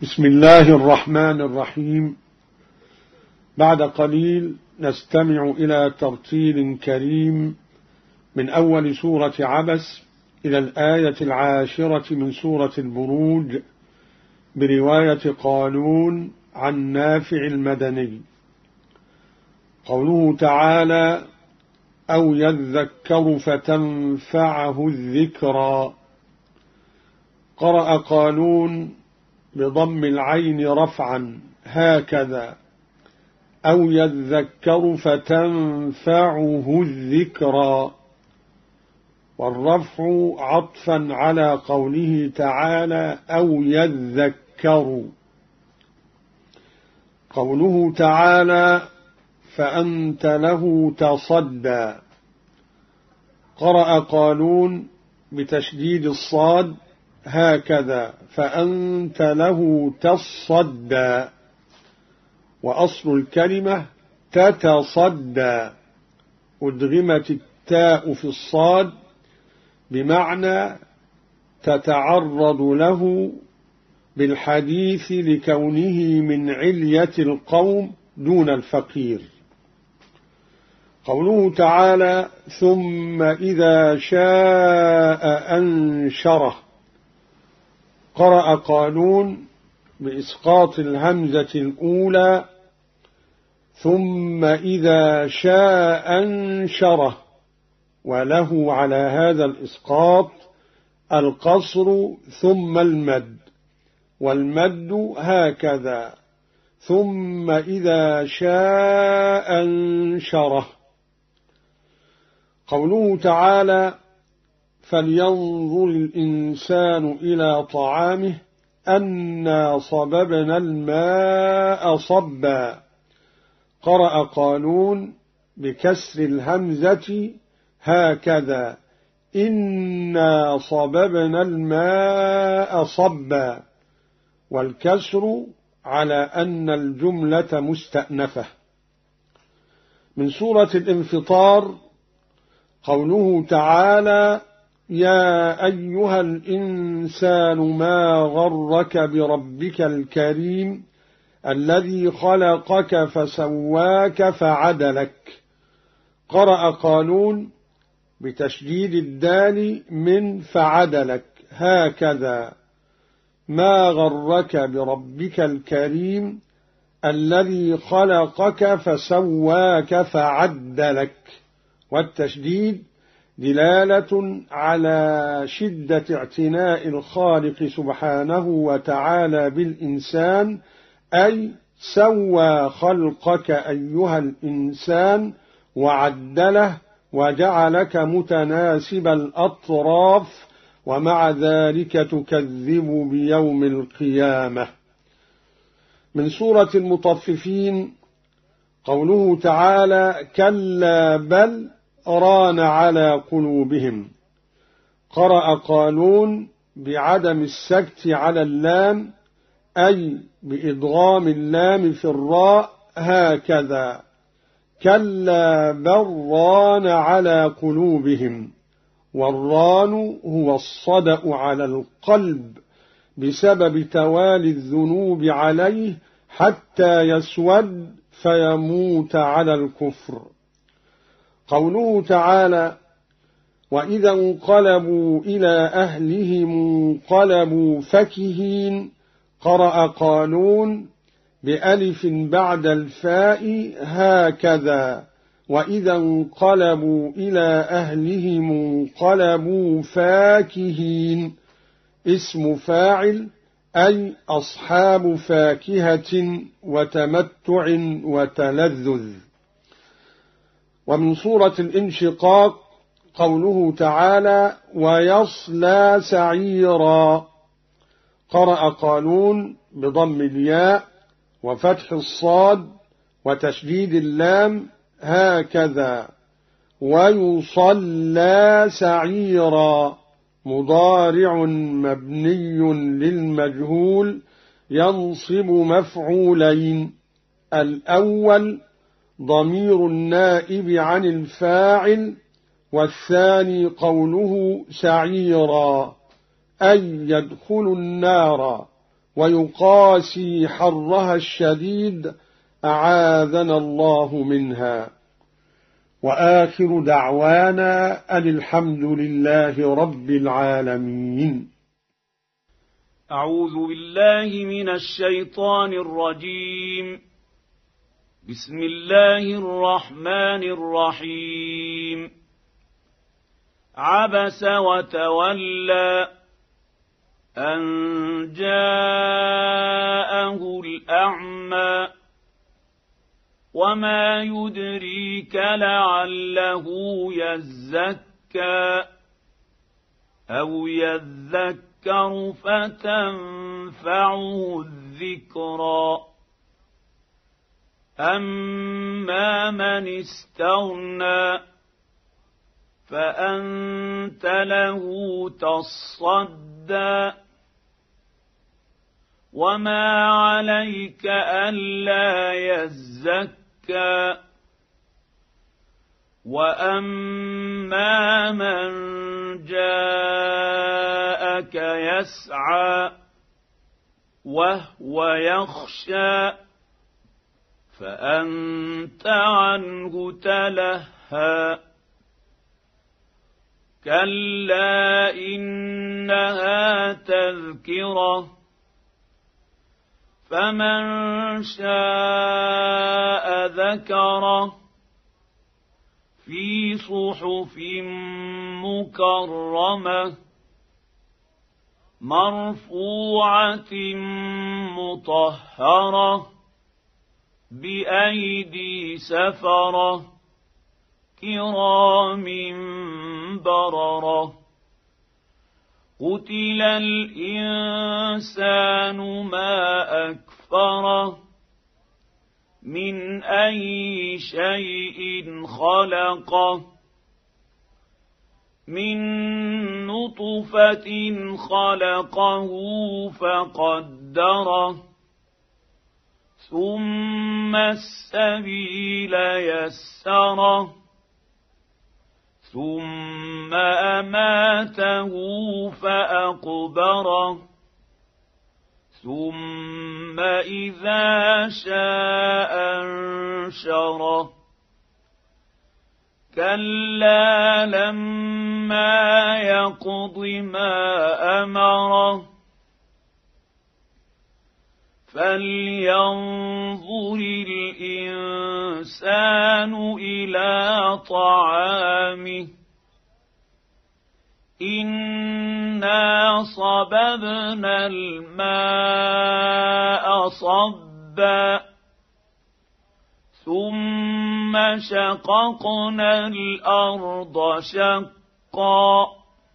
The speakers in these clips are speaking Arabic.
بسم الله الرحمن الرحيم. بعد قليل نستمع إلى ترتيل كريم من أول سورة عبس إلى الآية 10 من سورة البروج برواية قالون عن نافع المدني. قوله تعالى: أو يذكر فتنفعه الذكرى. قرأ قالون بضم العين رفعا هكذا: أو يذكر فتنفعه الذكرى، والرفع عطفا على قوله تعالى: أو يذكر. قوله تعالى: فأنت له تصدى. قرأ قالون بتشديد الصاد هكذا: فأنت له تصدى، وأصل الكلمة تتصدى، أدغمت التاء في الصاد بمعنى تتعرض له بالحديث لكونه من علية القوم دون الفقير. قوله تعالى: ثم إذا شاء أنشره. قرأ قالون بإسقاط الهمزة الأولى ثم إذا شاء أنشره، وله على هذا الإسقاط القصر ثم المد، والمد هكذا: ثم إذا شاء أنشره. قوله تعالى: فلينظر الإنسان إلى طعامه أنا صببنا الماء صبا. قرأ قالون بكسر الهمزة هكذا: إنا صببنا الماء صبا، والكسر على أن الجملة مستأنفة. من سورة الانفطار قوله تعالى: يا أيها الإنسان ما غرك بربك الكريم الذي خلقك فسواك فعدلك. قرأ قالون بتشديد الدال من فعدلك هكذا: ما غرك بربك الكريم الذي خلقك فسواك فعدلك، والتشديد دلالة على شدة اعتناء الخالق سبحانه وتعالى بالإنسان، أي سوى خلقك أيها الإنسان وعدله وجعلك متناسب الأطراف، ومع ذلك تكذب بيوم القيامة. من سورة المطففين قوله تعالى: كلا بل ران على قلوبهم. قرأ قالون بعدم السكت على اللام، أي بإدغام اللام في الراء هكذا: كلا بل ران على قلوبهم. والران هو الصدأ على القلب بسبب توالي الذنوب عليه حتى يسود فيموت على الكفر. قوله تعالى: وإذا انقلبوا إلى أهلهم انقلبوا فكهين. قرأ قالون بألف بعد الفاء هكذا: وإذا انقلبوا إلى أهلهم انقلبوا فاكهين. اسم فاعل، أي أصحاب فاكهة وتمتع وتلذذ. ومن سورة الانشقاق قوله تعالى: ويصلى سعيرا. قرأ قالون بضم الياء وفتح الصاد وتشديد اللام هكذا: ويصلى سعيرا، مضارع مبني للمجهول ينصب مفعولين: الأول ضمير النائب عن الفاعل، والثاني قوله سعيرا أي يدخل النار، ويقاسي حرها الشديد أعاذنا الله منها. وآخر دعوانا أن الحمد لله رب العالمين. أعوذ بالله من الشيطان الرجيم. بسم الله الرحمن الرحيم. عبس وتولى أن جاءه الأعمى وما يدريك لعله يزكى أو يذكر فتنفعه الذكرى. أما من استغنى فأنت له تصدى وما عليك ألا يزكى. وأما من جاءك يسعى وهو يخشى فأنت عنه تلهى. كلا إنها تذكرة فمن شاء ذكره في صحف مكرمة مرفوعة مطهرة بأيدي سفرة كرام بررة. قتل الإنسان ما أكفره من أي شيء خلقه من نطفة خلقه فقدره ثم السبيل يسره ثم أماته فأقبره ثم إذا شاء أنشره. كلا لما يقض ما أمره فلينظر الإنسان إلى طعامه إنا صببنا الماء صبا ثم شققنا الأرض شقا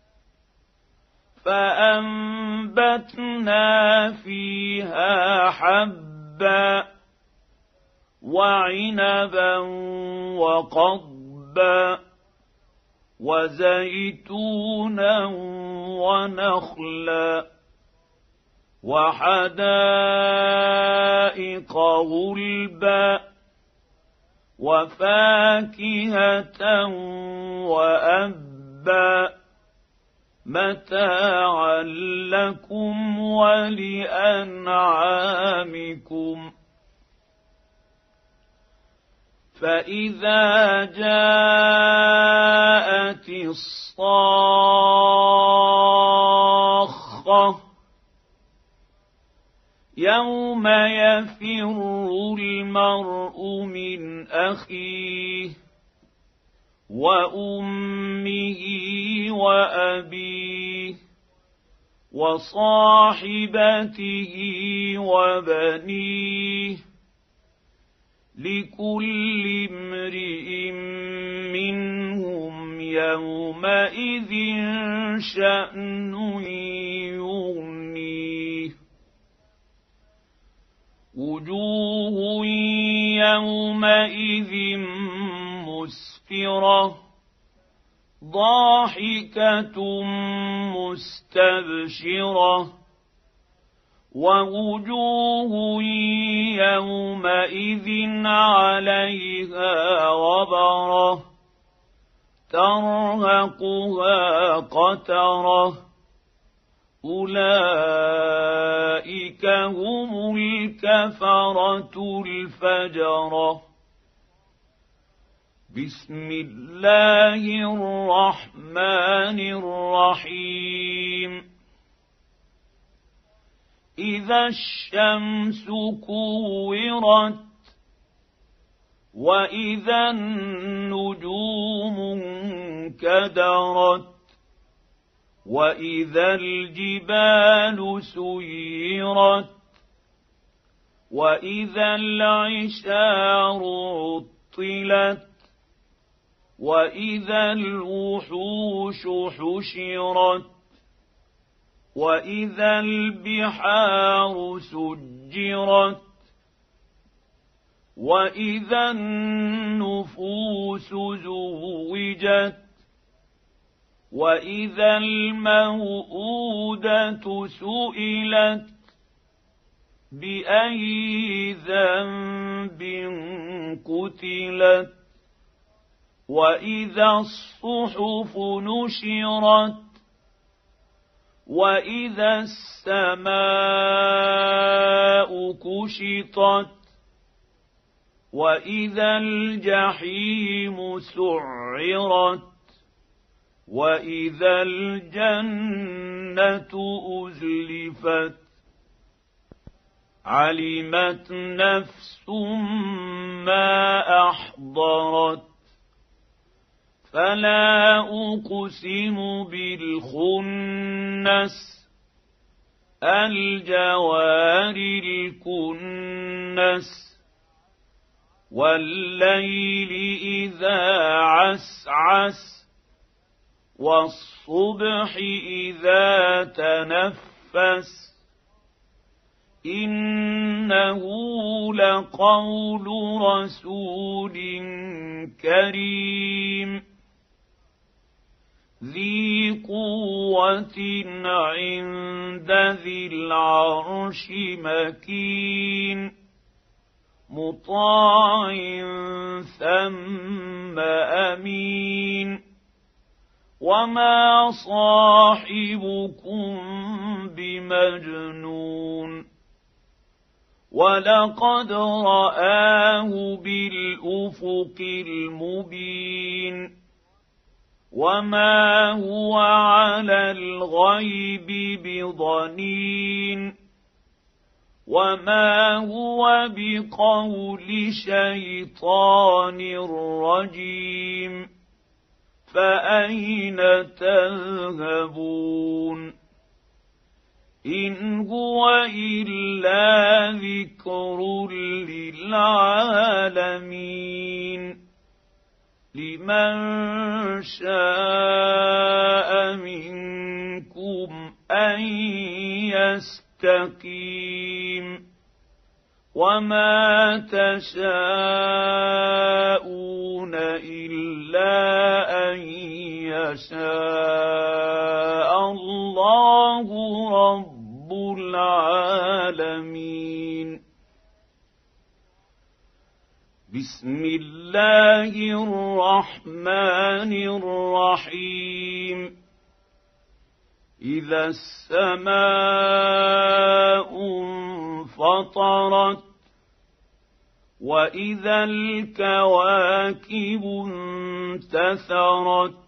فأنبتنا فيها حبا وعنبا وقضبا وزيتونا ونخلا وحدائق غلبا وفاكهة وأبا متاعا لكم ولأنعامكم. فإذا جاءت الصاخة يوم يفر المرء من أخيه وأمه وأبيه وصاحبته وبنيه لكل امرئ منهم يومئذ شأن يغنيه. وجوه يومئذ مسفرة ضاحكة مستبشرة ووجوه يومئذ عليها غبرة ترهقها قترة أولئك هم الكفرة الفجرة. بسم الله الرحمن الرحيم. إذا الشمس كورت وإذا النجوم انكدرت وإذا الجبال سيرت وإذا العشار عطلت وإذا الوحوش حشرت وإذا البحار سجرت وإذا النفوس زوجت وإذا الموءودة سئلت بأي ذنب قتلت وإذا الصحف نشرت وإذا السماء كشطت وإذا الجحيم سعرت وإذا الجنة أزلفت علمت نفس ما أحضرت فلا أقسم بالخنس الجوار الكنس والليل إذا عسعس والصبح إذا تنفس إنه لقول رسول كريم ذي قوة عند ذي العرش مكين مطاع ثم أمين وما صاحبكم بمجنون ولقد رآه بالأفق المبين وما هو على الغيب بضنين وما هو بقول شيطان رجيم فأين تذهبون إن هو إلا ذكر للعالمين لمن شاء منكم أن يستقيم وما تشاءون إلا أن يشاء الله رب العالمين. بسم الله الرحمن الرحيم. إذا السماء انفطرت وإذا الكواكب انتثرت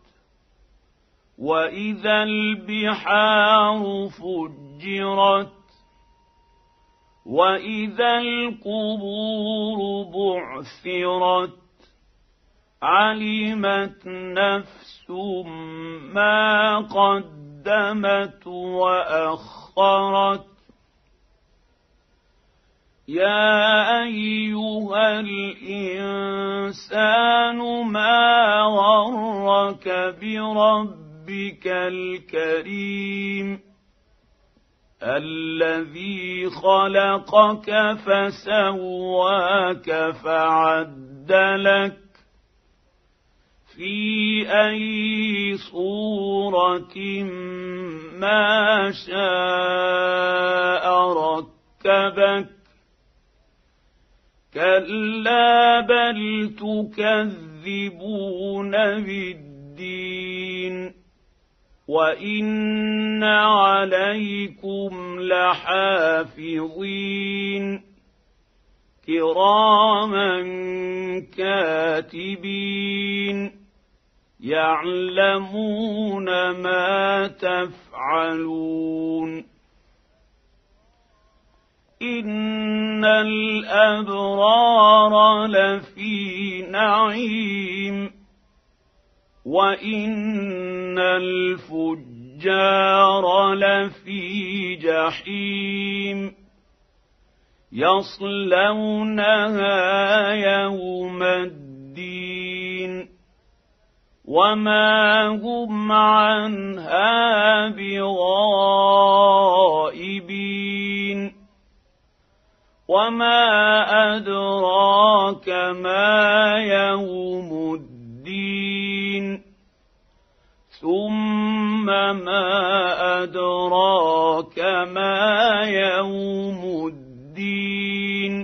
وإذا البحار فجرت وإذا القبور بعثرت علمت نفس ما قدمت وأخرت يا أيها الإنسان ما غرك بربك الكريم الذي خلقك فسواك فعدلك في أي صورة ما شاء ركبك كلا بل تكذبون بالدين وإن عليكم لحافظين كراما كاتبين يعلمون ما تفعلون إن الأبرار لفي نعيم وإن الفجار لفي جحيم يصلونها يوم الدين وما هم عنها بغائبين وما أدراك ما يوم الدين ثم ما أدراك ما يوم الدين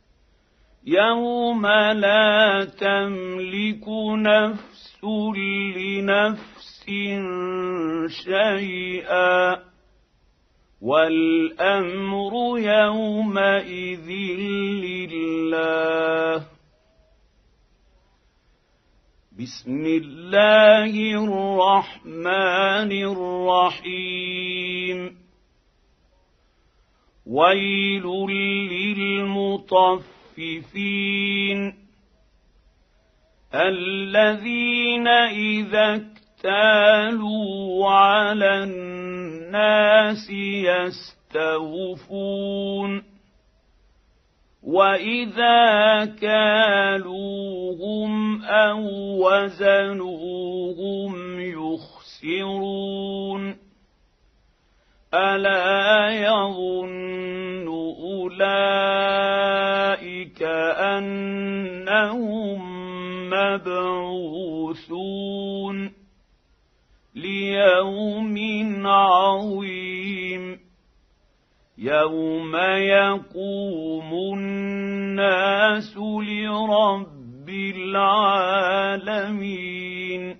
يوم لا تملك نفس لنفس شيئا والأمر يومئذ لله بسم الله الرحمن الرحيم ويل للمطففين الذين إذا اكتالوا على الناس يستوفون وإذا كالوهم أو وزنوهم يخسرون ألا يظن أولئك أنهم مبعوثون ليوم عظيم يوم يقوم الناس لرب العالمين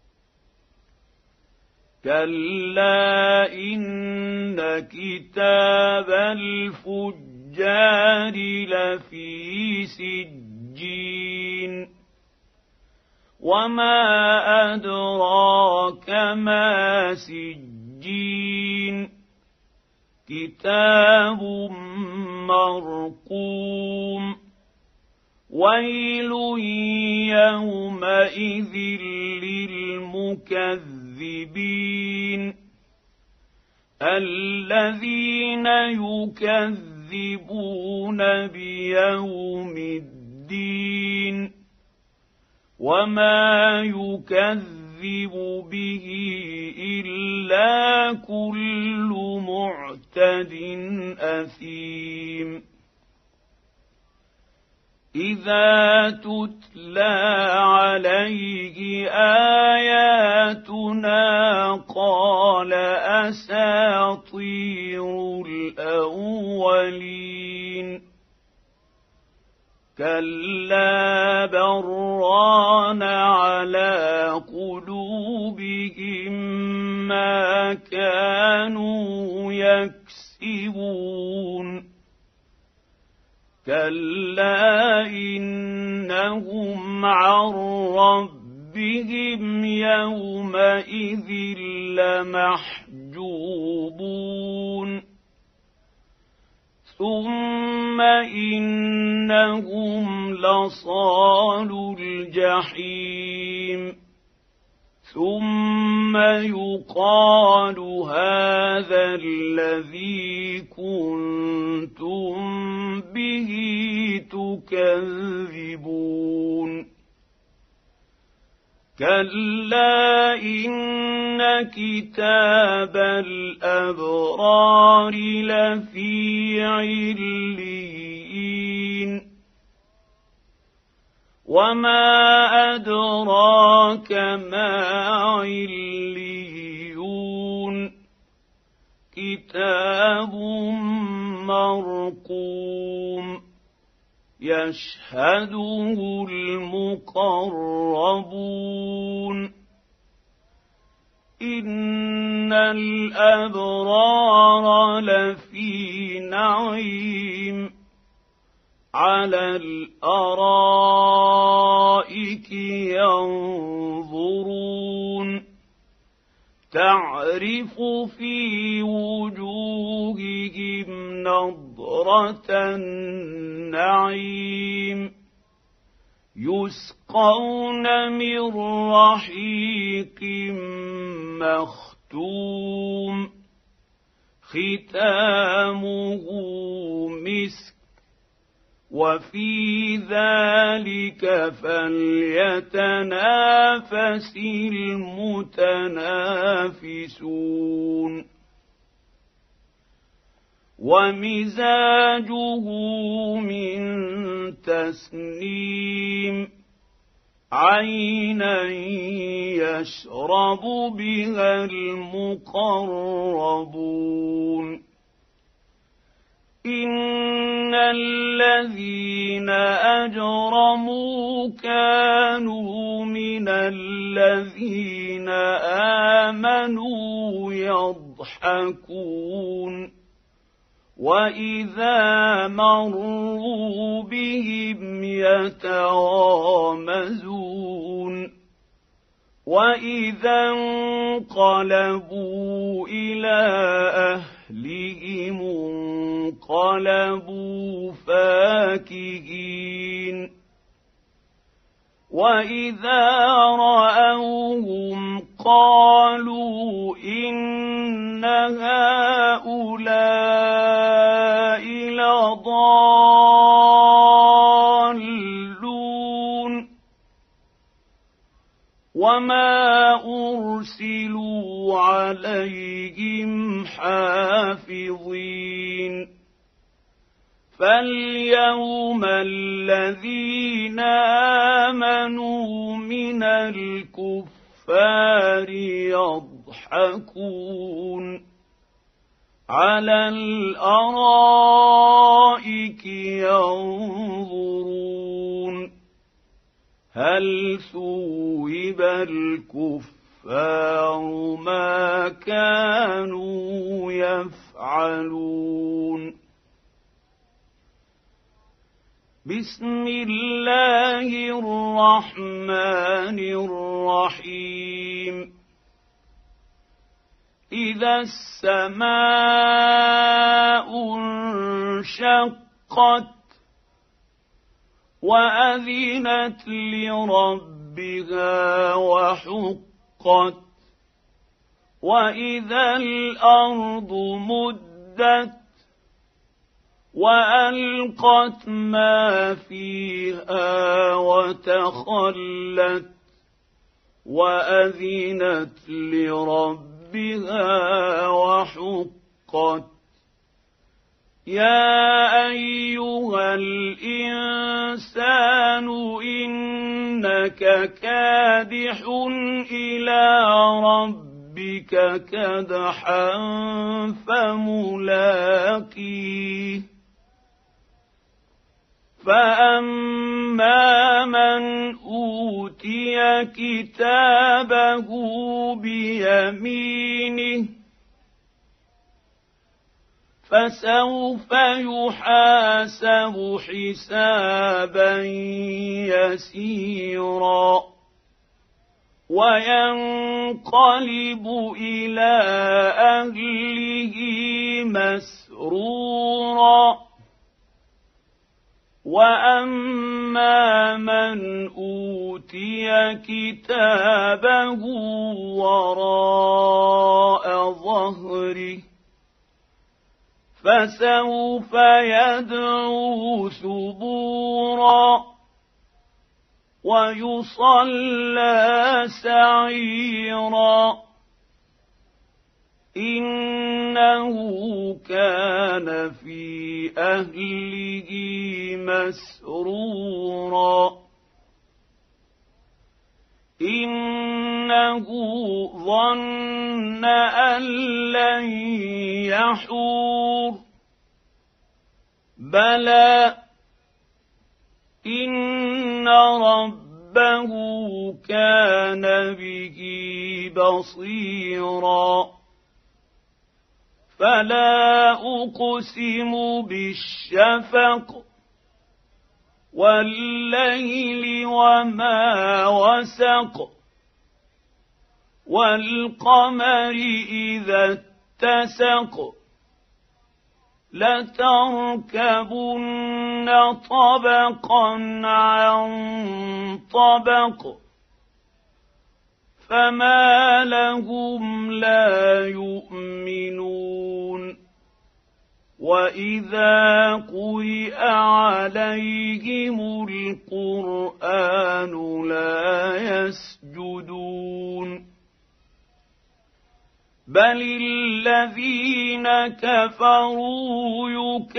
كلا إن كتاب الفجار لفي سجين وما أدراك ما سجين كتاب مرقوم ويل يومئذ للمكذبين الذين يكذبون بيوم الدين وما يكذب به إلا كل معتد أثيم إذا تتلى عليه آياتنا قال أساطير الأولين كلا بران على قلوبهم ما كانوا يكسبون كلا إنهم عن ربهم يومئذ لمحجوبون ثم إنهم لصالو الجحيم ثم يقال هذا الذي كنتم به تكذبون كلا إن كتاب الأبرار لفي عليين وما أدراك ما عليون كتاب مرقوم يشهده المقربون إن الأبرار لفي نعيم على الأرائك ينظرون تعرف في وجوههم نضرة النعيم يسقون من رحيق مختوم ختامه مسك وفي ذلك فليتنافس المتنافسون ومزاجه من تسنيم عينا يشرب بها المقربون إن الذين أجرموا كانوا من الذين آمنوا يضحكون وإذا مروا بهم يتغامزون وإذا انقلبوا إلى أهلهم انقلبوا فاكهين وإذا رأوهم قالوا إن هؤلاء لضالون وما أرسلوا عليهم حافظين فاليوم الذين آمنوا من الكفار يضحكون على الأرائك ينظرون هل ثوب الكفار ما كانوا يفعلون بسم الله الرحمن الرحيم إذا السماء انشقت وأذنت لربها وحقت وإذا الأرض مدت وألقت ما فيها وتخلت وأذنت لربها وحقت يا أيها الإنسان إنك كادح إلى ربك كدحا فملاقيه فأما من أوتي كتابه بيمينه فسوف يحاسب حسابا يسيرا وينقلب إلى أهله مسرورا وأما من أوتي كتابه وراء ظهره فسوف يدعو ثبورا ويصلى سعيرا إنه كان في أهله مسرورا إنه ظن أن لن يحور بلى إن ربه ربه كان به بصيرا فلا أقسم بالشفق والليل وما وسق والقمر إذا اتسق لتركبن طبقا عن طبق فما لهم لا يؤمنون وإذا قرئ عليهم القرآن لا يسجدون بل الذين كفروا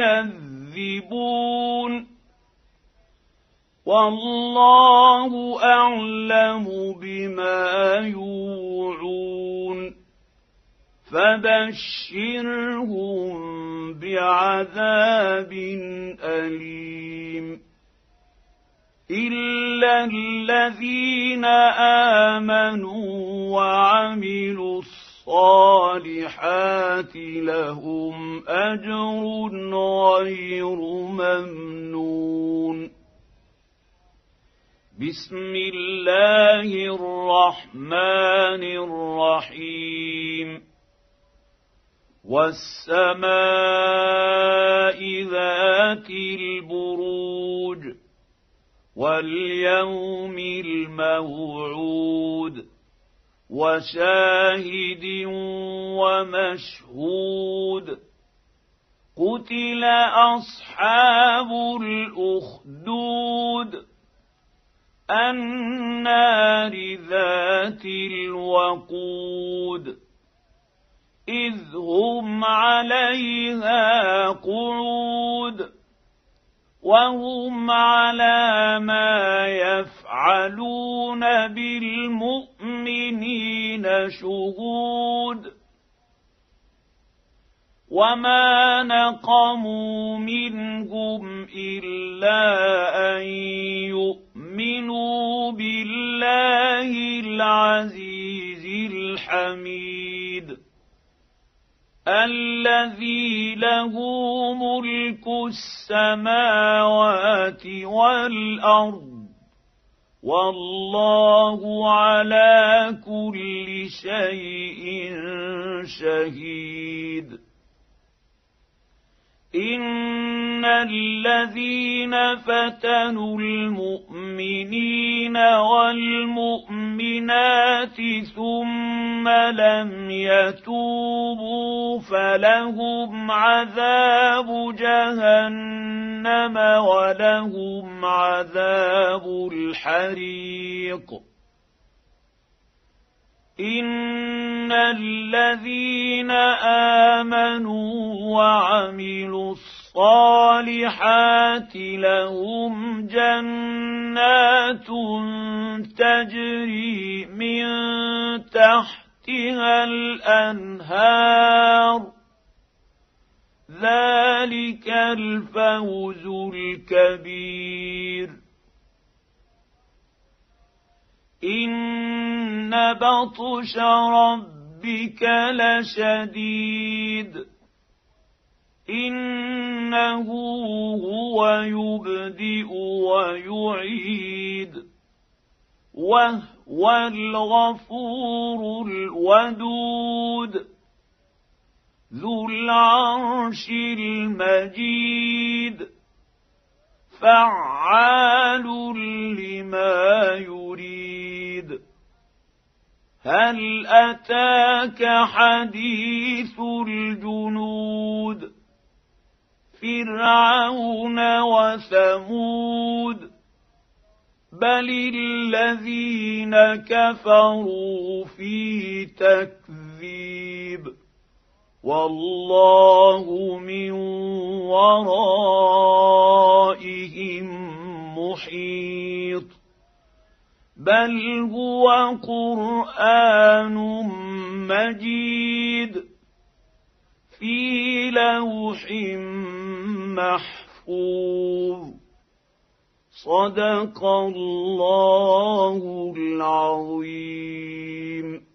يكذبون والله أعلم بما يوعون فبشرهم بعذاب أليم إلا الذين آمنوا وعملوا الصالحات لهم أجر غير ممنون بسم الله الرحمن الرحيم والسماء ذات البروج واليوم الموعود وشاهد ومشهود قتل أصحاب الأخدود النار ذات الوقود إذ هم عليها قعود وهم على ما يفعلون بالمؤمنين شهود وما نقموا منهم إلا أن يؤمنوا بالله العزيز الحميد الذي له ملك السماوات والأرض والله على كل شيء شهيد إن الذين فتنوا المؤمنين والمؤمنات ثم لم يتوبوا فلهم عذاب جهنم ولهم عذاب الحريق إن الذين آمنوا وعملوا الصالحات لهم جنات تجري من تحتها الأنهار ذلك الفوز الكبير إن بطش ربك لشديد إنه هو يبدئ ويعيد وهو الغفور الودود ذو العرش المجيد فعال لما يريد هل أتاك حديث الجنود فرعون وثمود بل الذين كفروا في تكذيب والله من ورائهم محيط بل هو قرآن مجيد في لوح محفوظ صدق الله العظيم.